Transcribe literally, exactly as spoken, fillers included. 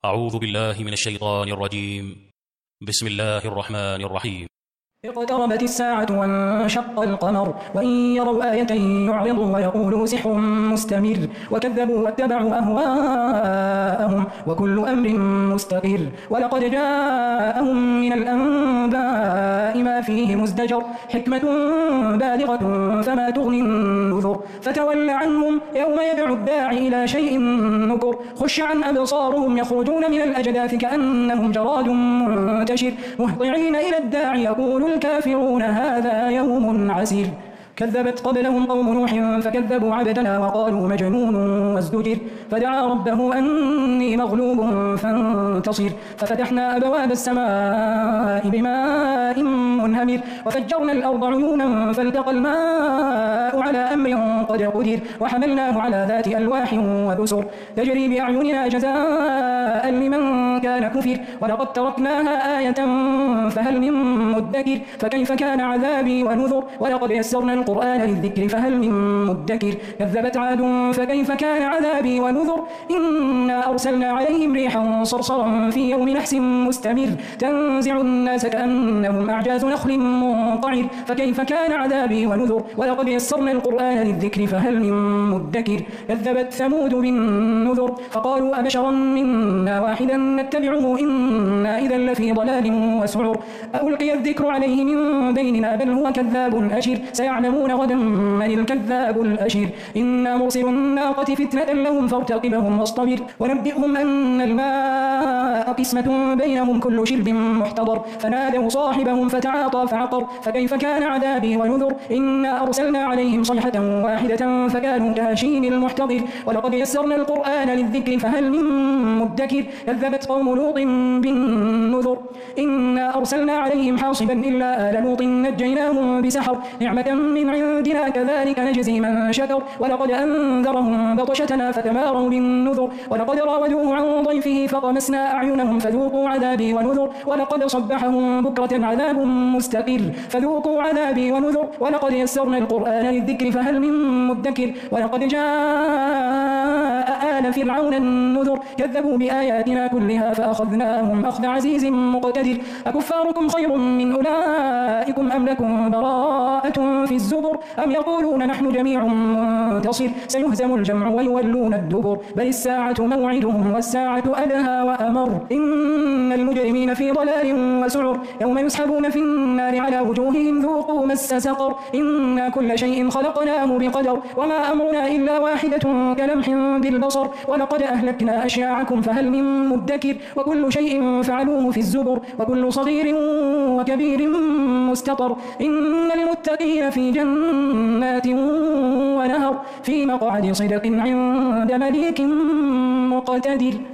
أعوذ بالله من الشيطان الرجيم. بسم الله الرحمن الرحيم. اقتربت الساعة وانشق القمر وإن يروا آية يعرضوا ويقولوا سحر مستمر وكذبوا واتبعوا أهواءهم وكل أمر مستقر ولقد جاءهم من الأنباء ما فيه مزدجر حكمة بالغة فما تغني النذر فتول عنهم يوم يدعو الداعي إلى شيء نكر خش عن أبصارهم يخرجون من الأجداث كأنهم جراد منتشر مهطعين إلى الداعي يقول الكافرون هذا يوم عسير كذبت قبلهم قوم نوح فكذبوا عبدنا وقالوا مجنون وازدجر فدعا ربه أني مغلوب فانتصر ففتحنا أبواب السماء بماء منهمر وفجرنا الأرض عيونا فالتقى الماء على أمر قد قدر وحملناه على ذات ألواح ودسر تجري بأعيننا جزاء لمن كان كفر ولقد تركناها آية فهل من مدكر فكيف كان عذابي ونذر ولقد يسرنا القرآن للذكر فهل من مدكر كذبت عاد فكيف كان عذابي ونذر إنا أرسلنا عليهم ريحا صرصرا في يوم نحس مستمر تنزع الناس كأنهم أعجاز نخل منقعر فكيف كان عذابي ونذر ولقد يسرنا القرآن للذكر فهل من مدكر كذبت ثمود بالنذر فقالوا أبشرا منا واحدا نتبعه إنا إذا لفي ضلال وسعر ألقي الذكر عليه من بيننا بل هو كذاب أشر سيعلمون غدا من الكذاب الأشر إنا مرسل الناقة فتنة لهم فارتقبهم واصطبر ونبئهم أن الماء قسمة بينهم كل شرب محتضر فنادوا صاحبهم فتعاطى فعقر فكيف كان عذابي ونذر إنا أرسلنا عليهم صيحة واحدة فكانوا كهشيم المحتضر ولقد يسرنا القرآن للذكر فهل من مدكر كذبت قوم لوط بالنذر إنا أرسلنا عليهم حاصبا إلا آل لوط نجيناهم بسحر نعمة من عندنا كذلك نجزي من شكر ولقد أنذرهم بطشتنا فتماروا بالنذر ولقد راودوه عن ضيفه فطمسنا أعينهم فذوقوا عذابي ونذر ولقد صبحهم بكرة عذاب مستقر فذوقوا عذابي ونذر ولقد يسرنا القرآن للذكر فهل من مدكر ولقد جاء آل فرعون النذر كذبوا بآياتنا كلها فأخذناهم أخذ عزيز مقتدر أكفاركم خير من أولئكم أم لكم براءة في الزبر أم يقولون نحن جميع منتصر سيهزم الجمع ويولون الدبر بل الساعة موعدهم والساعة أدهى وأمر إن المجرمين في ضلال وسعر يوم يسحبون في النار على وجوههم ذوقوا مس سقر إنا كل شيء خلقناه بقدر وما أمرنا إلا واحدة كلمح بالبصر ولقد أهلكنا أشياعكم فهل من مدكر وكل شيء فعلوه في الزبر وكل صغير وكبير مستطر إن المتقين في جنات ونهر في مقعد صدق عند مليك مقتدر.